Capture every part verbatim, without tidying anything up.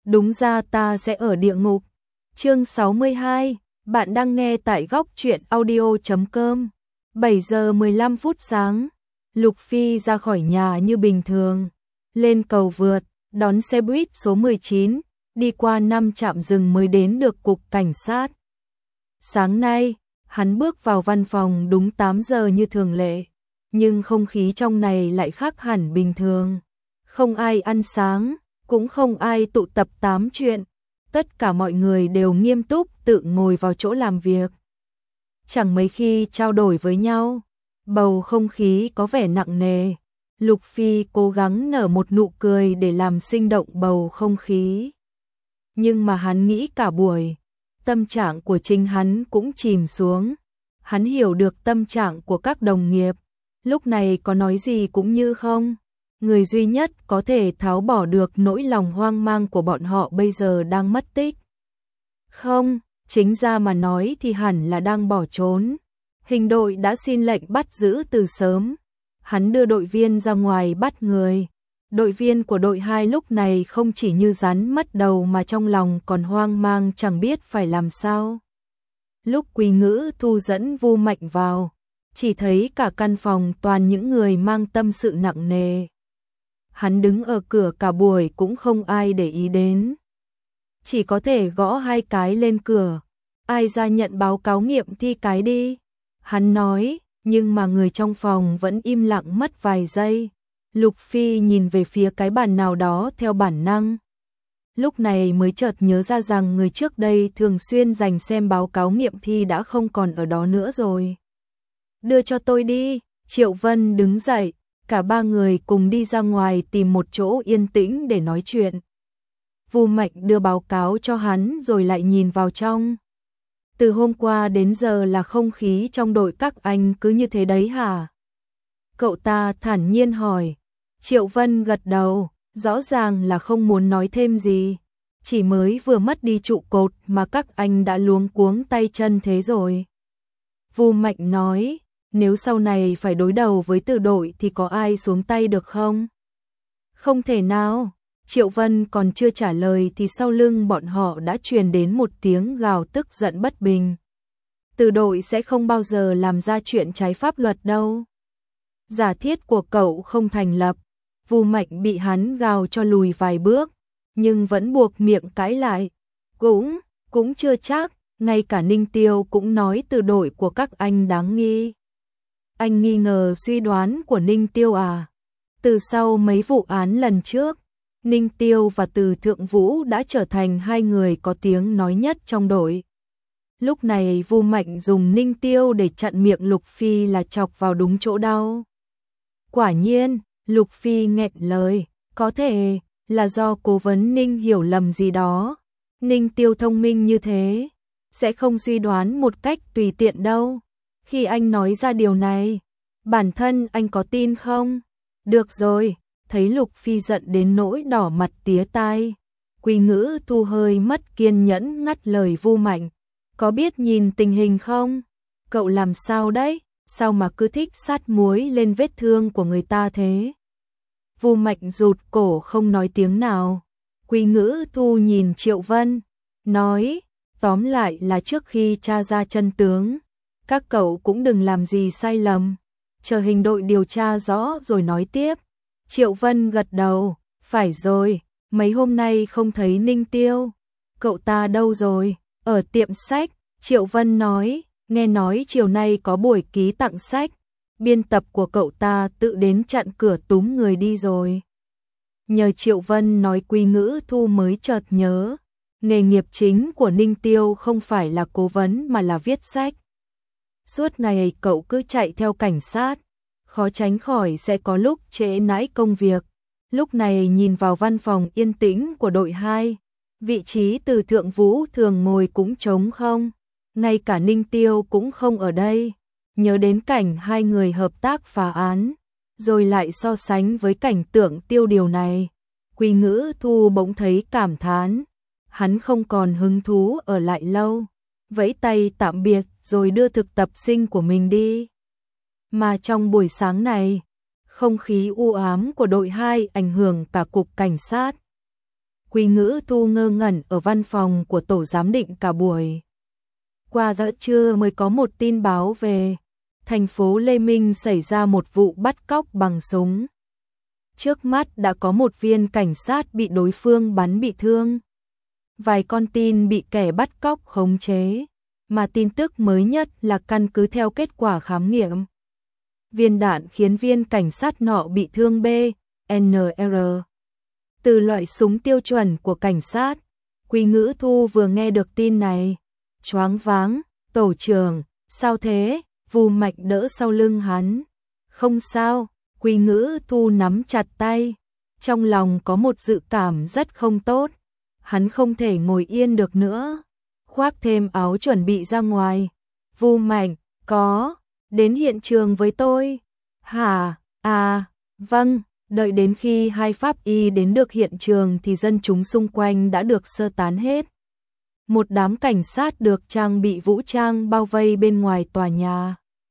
đúng ra ta sẽ ở địa ngục. Chương sáu mươi hai, bạn đang nghe tại góc truyện audio chấm com. bảy giờ mười lăm phút sáng, Lục Phi ra khỏi nhà như bình thường, lên cầu vượt, đón xe buýt số mười chín, đi qua năm trạm dừng mới đến được cục cảnh sát. Sáng nay, hắn bước vào văn phòng đúng tám giờ như thường lệ, nhưng không khí trong này lại khác hẳn bình thường. Không ai ăn sáng, cũng không ai tụ tập tám chuyện, tất cả mọi người đều nghiêm túc tự ngồi vào chỗ làm việc. Chẳng mấy khi trao đổi với nhau, bầu không khí có vẻ nặng nề. Lục Phi cố gắng nở một nụ cười để làm sinh động bầu không khí. Nhưng mà hắn nghĩ cả buổi, tâm trạng của chính hắn cũng chìm xuống. Hắn hiểu được tâm trạng của các đồng nghiệp, lúc này có nói gì cũng như không. Người duy nhất có thể tháo bỏ được nỗi lòng hoang mang của bọn họ bây giờ đang mất tích. Không, chính ra mà nói thì hẳn là đang bỏ trốn. Hình đội đã xin lệnh bắt giữ từ sớm. Hắn đưa đội viên ra ngoài bắt người. Đội viên của đội hai lúc này không chỉ như rắn mất đầu mà trong lòng còn hoang mang chẳng biết phải làm sao. Lúc Quý Ngữ Thu dẫn Vu Mạnh vào, chỉ thấy cả căn phòng toàn những người mang tâm sự nặng nề. Hắn đứng ở cửa cả buổi cũng không ai để ý đến. Chỉ có thể gõ hai cái lên cửa. Ai ra nhận báo cáo nghiệm thi cái đi. Hắn nói, nhưng mà người trong phòng vẫn im lặng mất vài giây. Lục Phi nhìn về phía cái bàn nào đó theo bản năng. Lúc này mới chợt nhớ ra rằng người trước đây thường xuyên dành xem báo cáo nghiệm thi đã không còn ở đó nữa rồi. Đưa cho tôi đi. Triệu Vân đứng dậy. Cả ba người cùng đi ra ngoài tìm một chỗ yên tĩnh để nói chuyện. Vu Mạnh đưa báo cáo cho hắn rồi lại nhìn vào trong. Từ hôm qua đến giờ là không khí trong đội các anh cứ như thế đấy hả? Cậu ta thản nhiên hỏi. Triệu Vân gật đầu, rõ ràng là không muốn nói thêm gì. Chỉ mới vừa mất đi trụ cột mà các anh đã luống cuống tay chân thế rồi. Vu Mạnh nói, nếu sau này phải đối đầu với Từ đội thì có ai xuống tay được không? Không thể nào. Triệu Vân còn chưa trả lời thì sau lưng bọn họ đã truyền đến một tiếng gào tức giận bất bình. Từ đội sẽ không bao giờ làm ra chuyện trái pháp luật đâu. Giả thiết của cậu không thành lập. Vu Mạnh bị hắn gào cho lùi vài bước, nhưng vẫn buộc miệng cãi lại. Cũng, cũng chưa chắc, ngay cả Ninh Tiêu cũng nói Từ đội của các anh đáng nghi. Anh nghi ngờ suy đoán của Ninh Tiêu à? Từ sau mấy vụ án lần trước, Ninh Tiêu và Từ Thượng Vũ đã trở thành hai người có tiếng nói nhất trong đội. Lúc này Vu Mạnh dùng Ninh Tiêu để chặn miệng Lục Phi là chọc vào đúng chỗ đau. Quả nhiên, Lục Phi nghẹn lời, có thể là do cố vấn Ninh hiểu lầm gì đó. Ninh Tiêu thông minh như thế, sẽ không suy đoán một cách tùy tiện đâu. Khi anh nói ra điều này, bản thân anh có tin không? Được rồi, thấy Lục Phi giận đến nỗi đỏ mặt tía tai. Quý Ngữ Thu hơi mất kiên nhẫn ngắt lời Vu Mạnh. Có biết nhìn tình hình không? Cậu làm sao đấy? Sao mà cứ thích sát muối lên vết thương của người ta thế? Vu Mạnh rụt cổ không nói tiếng nào. Quý Ngữ Thu nhìn Triệu Vân, nói, tóm lại là trước khi tra ra chân tướng, các cậu cũng đừng làm gì sai lầm, chờ hình đội điều tra rõ rồi nói tiếp. Triệu Vân gật đầu, phải rồi, mấy hôm nay không thấy Ninh Tiêu. Cậu ta đâu rồi? Ở tiệm sách. Triệu Vân nói, nghe nói chiều nay có buổi ký tặng sách, biên tập của cậu ta tự đến chặn cửa túm người đi rồi. Nhờ Triệu Vân nói Quý Ngữ Thu mới chợt nhớ, nghề nghiệp chính của Ninh Tiêu không phải là cố vấn mà là viết sách. Suốt ngày cậu cứ chạy theo cảnh sát, khó tránh khỏi sẽ có lúc trễ nải công việc. Lúc này nhìn vào văn phòng yên tĩnh của đội hai, vị trí Từ Thượng Vũ thường ngồi cũng trống không, ngay cả Ninh Tiêu cũng không ở đây. Nhớ đến cảnh hai người hợp tác phá án, rồi lại so sánh với cảnh tượng tiêu điều này, Quý Ngữ Thu bỗng thấy cảm thán, hắn không còn hứng thú ở lại lâu, vẫy tay tạm biệt rồi đưa thực tập sinh của mình đi. Mà trong buổi sáng này, không khí u ám của đội hai ảnh hưởng cả cục cảnh sát. Quý Ngữ Thu ngơ ngẩn ở văn phòng của tổ giám định cả buổi. Qua giữa trưa mới có một tin báo về thành phố Lê Minh xảy ra một vụ bắt cóc bằng súng. Trước mắt đã có một viên cảnh sát bị đối phương bắn bị thương. Vài con tin bị kẻ bắt cóc khống chế, mà tin tức mới nhất là căn cứ theo kết quả khám nghiệm. Viên đạn khiến viên cảnh sát nọ bị thương B N R. Từ loại súng tiêu chuẩn của cảnh sát, Quý Ngữ Thu vừa nghe được tin này, choáng váng. Tổ trưởng, sao thế? Vu Mạch đỡ sau lưng hắn. Không sao. Quý Ngữ Thu nắm chặt tay, trong lòng có một dự cảm rất không tốt. Hắn không thể ngồi yên được nữa, khoác thêm áo chuẩn bị ra ngoài. Vu Mạch, có, đến hiện trường với tôi. Hả? À, vâng. Đợi đến khi hai pháp y đến được hiện trường thì dân chúng xung quanh đã được sơ tán hết. Một đám cảnh sát được trang bị vũ trang bao vây bên ngoài tòa nhà.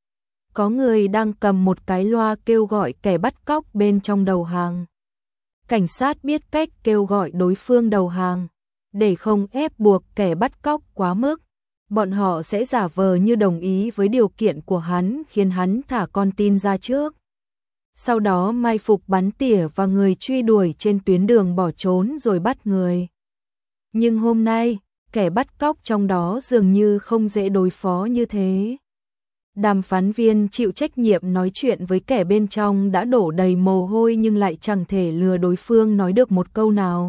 Có người đang cầm một cái loa kêu gọi kẻ bắt cóc bên trong đầu hàng. Cảnh sát biết cách kêu gọi đối phương đầu hàng, để không ép buộc kẻ bắt cóc quá mức. Bọn họ sẽ giả vờ như đồng ý với điều kiện của hắn, khiến hắn thả con tin ra trước. Sau đó mai phục bắn tỉa và người truy đuổi trên tuyến đường bỏ trốn rồi bắt người. Nhưng hôm nay, kẻ bắt cóc trong đó dường như không dễ đối phó như thế. Đàm phán viên chịu trách nhiệm nói chuyện với kẻ bên trong đã đổ đầy mồ hôi nhưng lại chẳng thể lừa đối phương nói được một câu nào.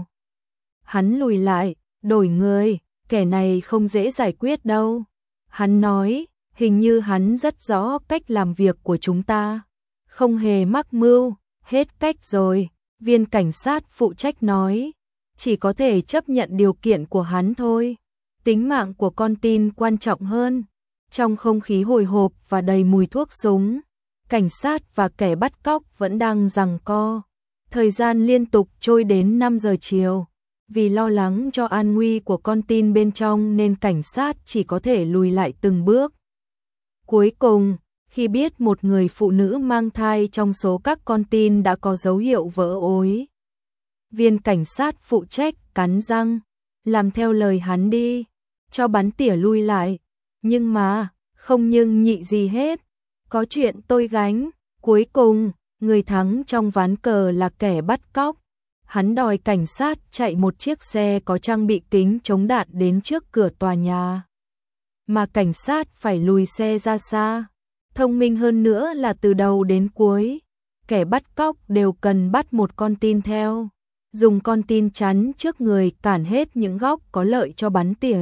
Hắn lùi lại, đổi người, kẻ này không dễ giải quyết đâu. Hắn nói, hình như hắn rất rõ cách làm việc của chúng ta. Không hề mắc mưu, hết cách rồi. Viên cảnh sát phụ trách nói, chỉ có thể chấp nhận điều kiện của hắn thôi. Tính mạng của con tin quan trọng hơn. Trong không khí hồi hộp và đầy mùi thuốc súng, cảnh sát và kẻ bắt cóc vẫn đang giằng co. Thời gian liên tục trôi đến năm giờ chiều. Vì lo lắng cho an nguy của con tin bên trong nên cảnh sát chỉ có thể lùi lại từng bước. Cuối cùng, khi biết một người phụ nữ mang thai trong số các con tin đã có dấu hiệu vỡ ối, viên cảnh sát phụ trách cắn răng, làm theo lời hắn đi, cho bắn tỉa lui lại. Nhưng mà, không nhưng nhị gì hết, có chuyện tôi gánh. Cuối cùng, người thắng trong ván cờ là kẻ bắt cóc. Hắn đòi cảnh sát chạy một chiếc xe có trang bị kính chống đạn đến trước cửa tòa nhà. Mà cảnh sát phải lùi xe ra xa. Thông minh hơn nữa là từ đầu đến cuối, kẻ bắt cóc đều cần bắt một con tin theo. Dùng con tin chắn trước người cản hết những góc có lợi cho bắn tỉa.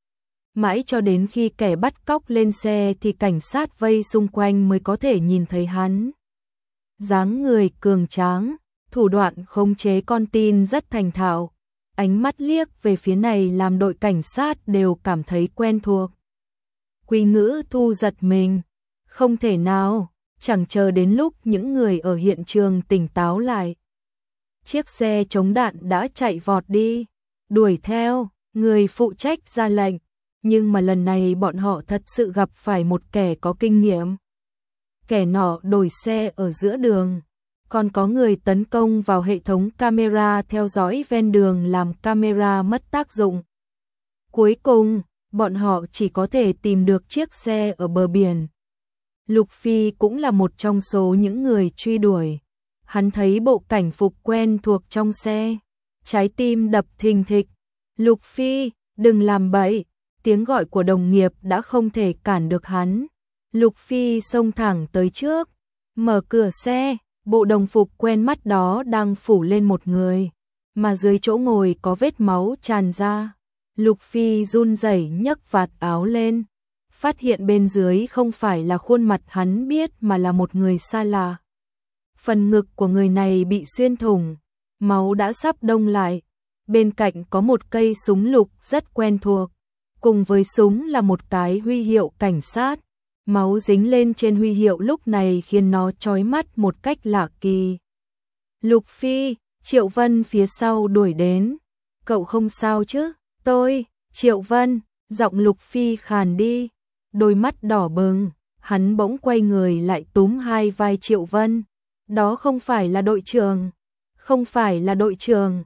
Mãi cho đến khi kẻ bắt cóc lên xe thì cảnh sát vây xung quanh mới có thể nhìn thấy hắn. Dáng người cường tráng, thủ đoạn khống chế con tin rất thành thạo. Ánh mắt liếc về phía này làm đội cảnh sát đều cảm thấy quen thuộc. Quý Ngữ Thu giật mình. Không thể nào, chẳng chờ đến lúc những người ở hiện trường tỉnh táo lại. Chiếc xe chống đạn đã chạy vọt đi, đuổi theo, người phụ trách ra lệnh. Nhưng mà lần này bọn họ thật sự gặp phải một kẻ có kinh nghiệm. Kẻ nọ đổi xe ở giữa đường, còn có người tấn công vào hệ thống camera theo dõi ven đường làm camera mất tác dụng. Cuối cùng, bọn họ chỉ có thể tìm được chiếc xe ở bờ biển. Lục Phi cũng là một trong số những người truy đuổi. Hắn thấy bộ cảnh phục quen thuộc trong xe, trái tim đập thình thịch. Lục Phi, đừng làm bậy. Tiếng gọi của đồng nghiệp đã không thể cản được hắn. Lục Phi xông thẳng tới trước, mở cửa xe, bộ đồng phục quen mắt đó đang phủ lên một người, mà dưới chỗ ngồi có vết máu tràn ra. Lục Phi run rẩy nhấc vạt áo lên, phát hiện bên dưới không phải là khuôn mặt hắn biết mà là một người xa lạ. Phần ngực của người này bị xuyên thủng, máu đã sắp đông lại. Bên cạnh có một cây súng lục rất quen thuộc. Cùng với súng là một cái huy hiệu cảnh sát. Máu dính lên trên huy hiệu lúc này khiến nó chói mắt một cách lạ kỳ. Lục Phi, Triệu Vân phía sau đuổi đến. Cậu không sao chứ? Tôi, Triệu Vân, giọng Lục Phi khàn đi. Đôi mắt đỏ bừng, hắn bỗng quay người lại túm hai vai Triệu Vân. Đó không phải là đội trưởng. Không phải là đội trưởng.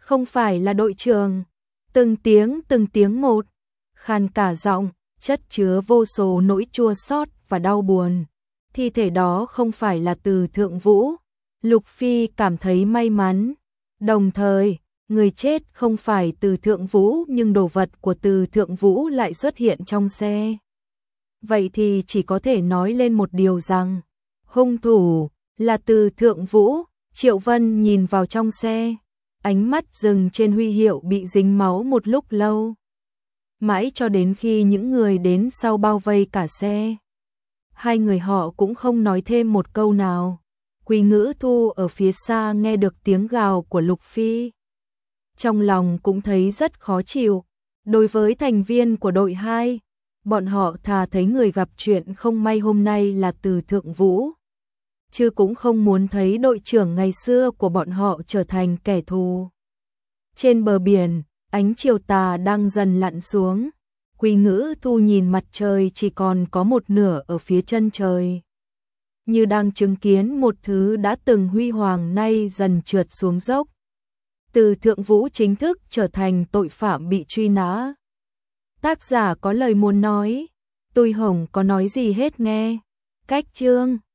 Không phải là đội trưởng. Từng tiếng từng tiếng một, khàn cả giọng, chất chứa vô số nỗi chua xót và đau buồn. Thi thể đó không phải là Từ Thượng Vũ. Lục Phi cảm thấy may mắn. Đồng thời, người chết không phải Từ Thượng Vũ nhưng đồ vật của Từ Thượng Vũ lại xuất hiện trong xe. Vậy thì chỉ có thể nói lên một điều rằng, hung thủ là Từ Thượng Vũ. Triệu Vân nhìn vào trong xe, ánh mắt dừng trên huy hiệu bị dính máu một lúc lâu. Mãi cho đến khi những người đến sau bao vây cả xe. Hai người họ cũng không nói thêm một câu nào. Quý Ngữ Thu ở phía xa nghe được tiếng gào của Lục Phi. Trong lòng cũng thấy rất khó chịu. Đối với thành viên của đội hai, bọn họ thà thấy người gặp chuyện không may hôm nay là Từ Thượng Vũ, chứ cũng không muốn thấy đội trưởng ngày xưa của bọn họ trở thành kẻ thù. Trên bờ biển, ánh chiều tà đang dần lặn xuống. Quý Ngữ Thu nhìn mặt trời chỉ còn có một nửa ở phía chân trời, như đang chứng kiến một thứ đã từng huy hoàng nay dần trượt xuống dốc. Từ Thượng Vũ chính thức trở thành tội phạm bị truy nã. Tác giả có lời muốn nói, tôi Hồng có nói gì hết nghe. Cách chương